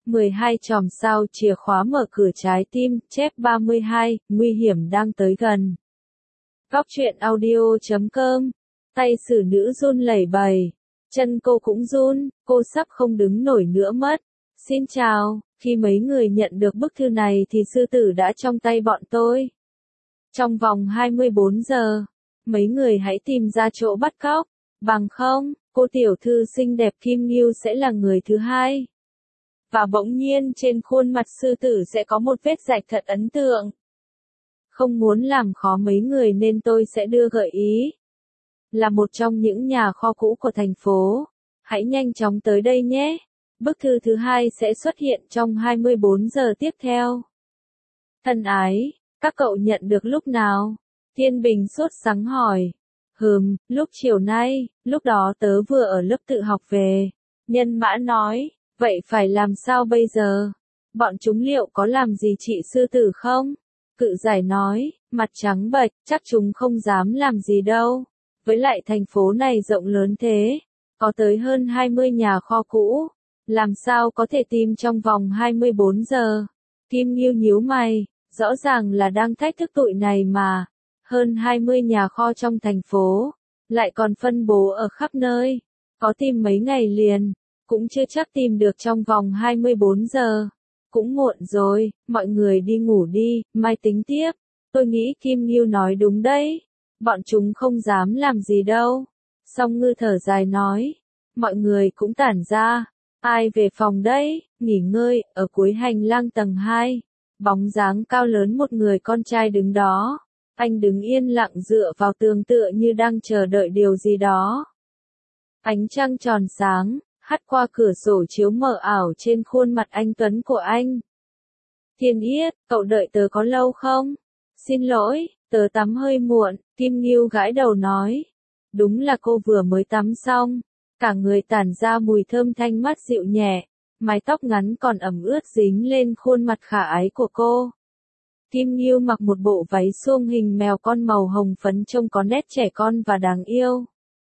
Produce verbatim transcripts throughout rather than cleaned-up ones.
mười hai chòm sao chìa khóa mở cửa trái tim, chép ba mươi hai, nguy hiểm đang tới gần. Góc truyện audio chấm com. Tay xử nữ run lẩy bẩy. Chân cô cũng run, cô sắp không đứng nổi nữa mất. Xin chào, khi mấy người nhận được bức thư này thì sư tử đã trong tay bọn tôi. Trong vòng hai mươi bốn giờ, mấy người hãy tìm ra chỗ bắt cóc, bằng không, cô tiểu thư xinh đẹp Kim Ngưu sẽ là người thứ hai. Và bỗng nhiên trên khuôn mặt sư tử sẽ có một vết rạch thật ấn tượng. Không muốn làm khó mấy người nên tôi sẽ đưa gợi ý. Là một trong những nhà kho cũ của thành phố. Hãy nhanh chóng tới đây nhé. Bức thư thứ hai sẽ xuất hiện trong hai mươi bốn giờ tiếp theo. Thân ái, các cậu nhận được lúc nào? Thiên Bình sốt sắng hỏi. Hừm, lúc chiều nay, lúc đó tớ vừa ở lớp tự học về. Nhân Mã nói, vậy phải làm sao bây giờ? Bọn chúng liệu có làm gì chị sư tử không? Cự giải nói, mặt trắng bệch, chắc chúng không dám làm gì đâu. Với lại thành phố này rộng lớn thế, có tới hơn hai mươi nhà kho cũ, làm sao có thể tìm trong vòng hai mươi bốn giờ? Kim Ngưu nhíu mày, rõ ràng là đang thách thức tụi này mà. Hơn hai mươi nhà kho trong thành phố, lại còn phân bố ở khắp nơi, có tìm mấy ngày liền, cũng chưa chắc tìm được trong vòng hai mươi bốn giờ. Cũng muộn rồi, mọi người đi ngủ đi, mai tính tiếp. Tôi nghĩ Kim Ngưu nói đúng đấy. Bọn chúng không dám làm gì đâu. Song Ngư thở dài nói. Mọi người cũng tản ra. Ai về phòng đấy, nghỉ ngơi, ở cuối hành lang tầng hai. Bóng dáng cao lớn một người con trai đứng đó. Anh đứng yên lặng dựa vào tường tựa như đang chờ đợi điều gì đó. Ánh trăng tròn sáng, hắt qua cửa sổ chiếu mờ ảo trên khuôn mặt anh tuấn của anh. Thiên Yết, cậu đợi tớ có lâu không? Xin lỗi, tớ tắm hơi muộn, Kim Ngưu gãi đầu nói. Đúng là cô vừa mới tắm xong, cả người tản ra mùi thơm thanh mát dịu nhẹ, mái tóc ngắn còn ẩm ướt dính lên khuôn mặt khả ái của cô. Kim Ngưu mặc một bộ váy suông hình mèo con màu hồng phấn trông có nét trẻ con và đáng yêu.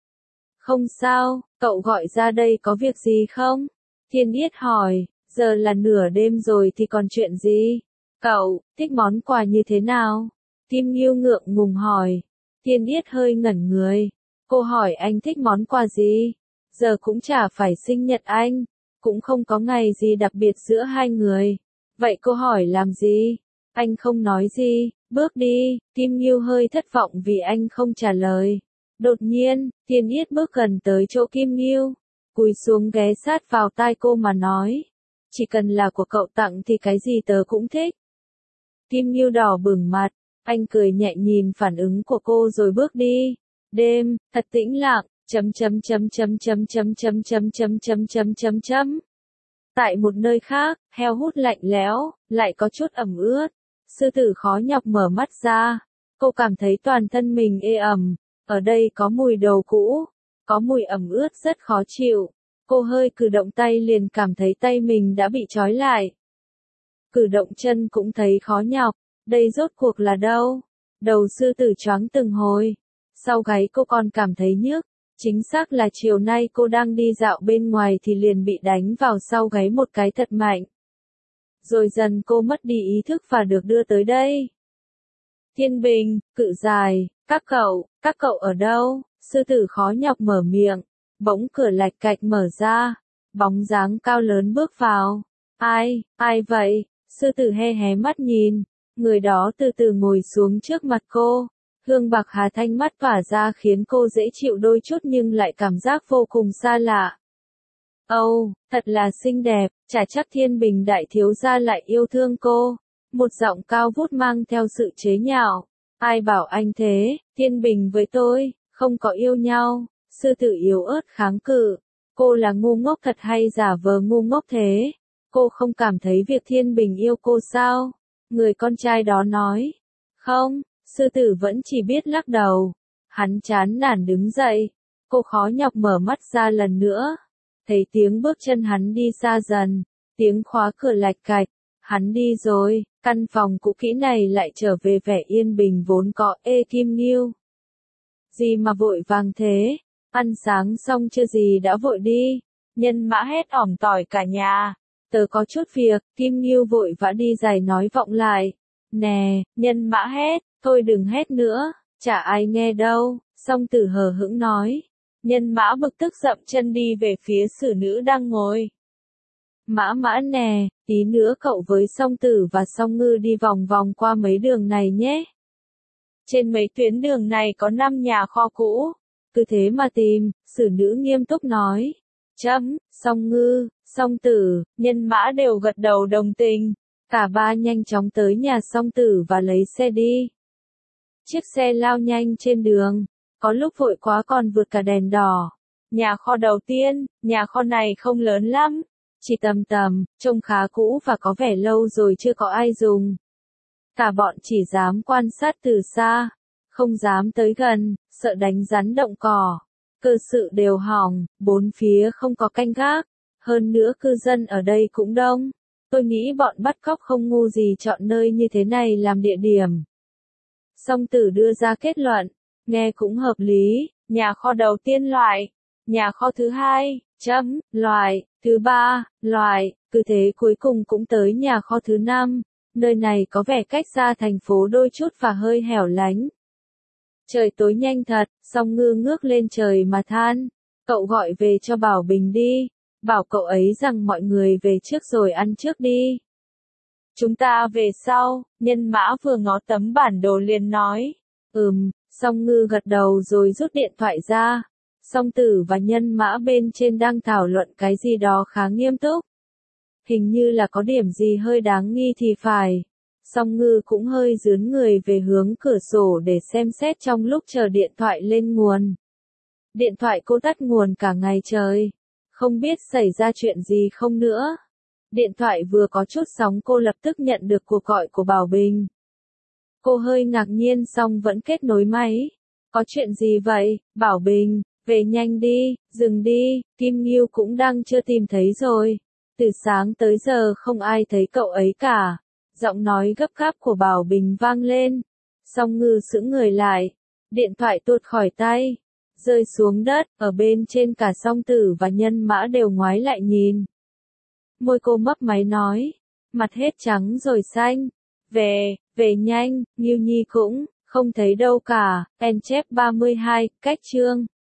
Không sao, cậu gọi ra đây có việc gì không? Thiên Yết hỏi, giờ là nửa đêm rồi thì còn chuyện gì? Cậu, thích món quà như thế nào? Kim Ngưu ngượng ngùng hỏi. Thiên Yết hơi ngẩn người. Cô hỏi anh thích món quà gì? Giờ cũng chả phải sinh nhật anh, cũng không có ngày gì đặc biệt giữa hai người. Vậy cô hỏi làm gì? Anh không nói gì, bước đi. Kim Ngưu hơi thất vọng vì anh không trả lời. Đột nhiên, Thiên Yết bước gần tới chỗ Kim Ngưu, cúi xuống ghé sát vào tai cô mà nói. Chỉ cần là của cậu tặng thì cái gì tớ cũng thích. Kim Ngưu đỏ bừng mặt, anh cười nhẹ nhìn phản ứng của cô rồi bước đi. Đêm, thật tĩnh lặng, chấm chấm chấm chấm chấm chấm chấm chấm chấm chấm chấm chấm chấm. Tại một nơi khác, heo hút lạnh lẽo, lại có chút ẩm ướt. Sư tử khó nhọc mở mắt ra, cô cảm thấy toàn thân mình ê ẩm. Ở đây có mùi đồ cũ, có mùi ẩm ướt rất khó chịu. Cô hơi cử động tay liền cảm thấy tay mình đã bị trói lại. Cử động chân cũng thấy khó nhọc, đây rốt cuộc là đâu? Đầu sư tử choáng từng hồi. Sau gáy cô còn cảm thấy nhức, chính xác là chiều nay cô đang đi dạo bên ngoài thì liền bị đánh vào sau gáy một cái thật mạnh. Rồi dần cô mất đi ý thức và được đưa tới đây. Thiên Bình, Cự dài, các cậu, các cậu ở đâu? Sư tử khó nhọc mở miệng, bỗng cửa lạch cạch mở ra, bóng dáng cao lớn bước vào. Ai, ai vậy? Sư tử hé hé mắt nhìn, người đó từ từ ngồi xuống trước mặt cô. Hương bạc hà thanh mắt tỏa ra khiến cô dễ chịu đôi chút nhưng lại cảm giác vô cùng xa lạ. Âu, oh, thật là xinh đẹp, chả chắc Thiên Bình đại thiếu gia lại yêu thương cô. Một giọng cao vút mang theo sự chế nhạo. Ai bảo anh thế, Thiên Bình với tôi, không có yêu nhau. Sư tử yếu ớt kháng cự. Cô là ngu ngốc thật hay giả vờ ngu ngốc thế? Cô không cảm thấy việc Thiên Bình yêu cô sao? Người con trai đó nói. Không, sư tử vẫn chỉ biết lắc đầu. Hắn chán nản đứng dậy. Cô khó nhọc mở mắt ra lần nữa. Thấy tiếng bước chân hắn đi xa dần. Tiếng khóa cửa lạch cạch. Hắn đi rồi, căn phòng cũ kỹ này lại trở về vẻ yên bình vốn có. Ê Kim Ngưu, gì mà vội vàng thế? Ăn sáng xong chưa gì đã vội đi? Nhân Mã hét ỏm tỏi cả nhà. Tớ có chút việc, Kim Ngưu vội vã đi giày nói vọng lại. Nè, Nhân Mã hét, thôi đừng hét nữa, chả ai nghe đâu, Song Tử hờ hững nói. Nhân Mã bực tức dậm chân đi về phía xử nữ đang ngồi. Mã Mã nè, tí nữa cậu với Song Tử và Song Ngư đi vòng vòng qua mấy đường này nhé. Trên mấy tuyến đường này có năm nhà kho cũ, cứ thế mà tìm, xử nữ nghiêm túc nói. Chấm, Song Ngư, Song Tử, Nhân Mã đều gật đầu đồng tình. Cả ba nhanh chóng tới nhà Song Tử và lấy xe đi. Chiếc xe lao nhanh trên đường, có lúc vội quá còn vượt cả đèn đỏ. Nhà kho đầu tiên, nhà kho này không lớn lắm, chỉ tầm tầm, trông khá cũ và có vẻ lâu rồi chưa có ai dùng. Cả bọn chỉ dám quan sát từ xa, không dám tới gần, sợ đánh rắn động cỏ. Cơ sự đều hỏng, bốn phía không có canh gác, hơn nữa cư dân ở đây cũng đông. Tôi nghĩ bọn bắt cóc không ngu gì chọn nơi như thế này làm địa điểm. Song Tử đưa ra kết luận, nghe cũng hợp lý, nhà kho đầu tiên loại, nhà kho thứ hai, chấm, loại, thứ ba, loại, cứ thế cuối cùng cũng tới nhà kho thứ năm, nơi này có vẻ cách xa thành phố đôi chút và hơi hẻo lánh. Trời tối nhanh thật, Song Ngư ngước lên trời mà than, cậu gọi về cho Bảo Bình đi, bảo cậu ấy rằng mọi người về trước rồi ăn trước đi. Chúng ta về sau, Nhân Mã vừa ngó tấm bản đồ liền nói. Ừm, Song Ngư gật đầu rồi rút điện thoại ra. Song Tử và Nhân Mã bên trên đang thảo luận cái gì đó khá nghiêm túc. Hình như là có điểm gì hơi đáng nghi thì phải. Song Ngư cũng hơi dướn người về hướng cửa sổ để xem xét trong lúc chờ điện thoại lên nguồn. Điện thoại cô tắt nguồn cả ngày trời. Không biết xảy ra chuyện gì không nữa. Điện thoại vừa có chút sóng cô lập tức nhận được cuộc gọi của Bảo Bình. Cô hơi ngạc nhiên xong vẫn kết nối máy. Có chuyện gì vậy, Bảo Bình, về nhanh đi, dừng đi, Kim Ngưu cũng đang chưa tìm thấy rồi. Từ sáng tới giờ không ai thấy cậu ấy cả. Giọng nói gấp gáp của Bảo Bình vang lên. Song Ngư sững người lại. Điện thoại tuột khỏi tay. Rơi xuống đất, ở bên trên cả Song Tử và Nhân Mã đều ngoái lại nhìn. Môi cô mấp máy nói. Mặt hết trắng rồi xanh. Về, về nhanh, Ngưu Nhi cũng, không thấy đâu cả. En chép ba mươi hai, cách chương.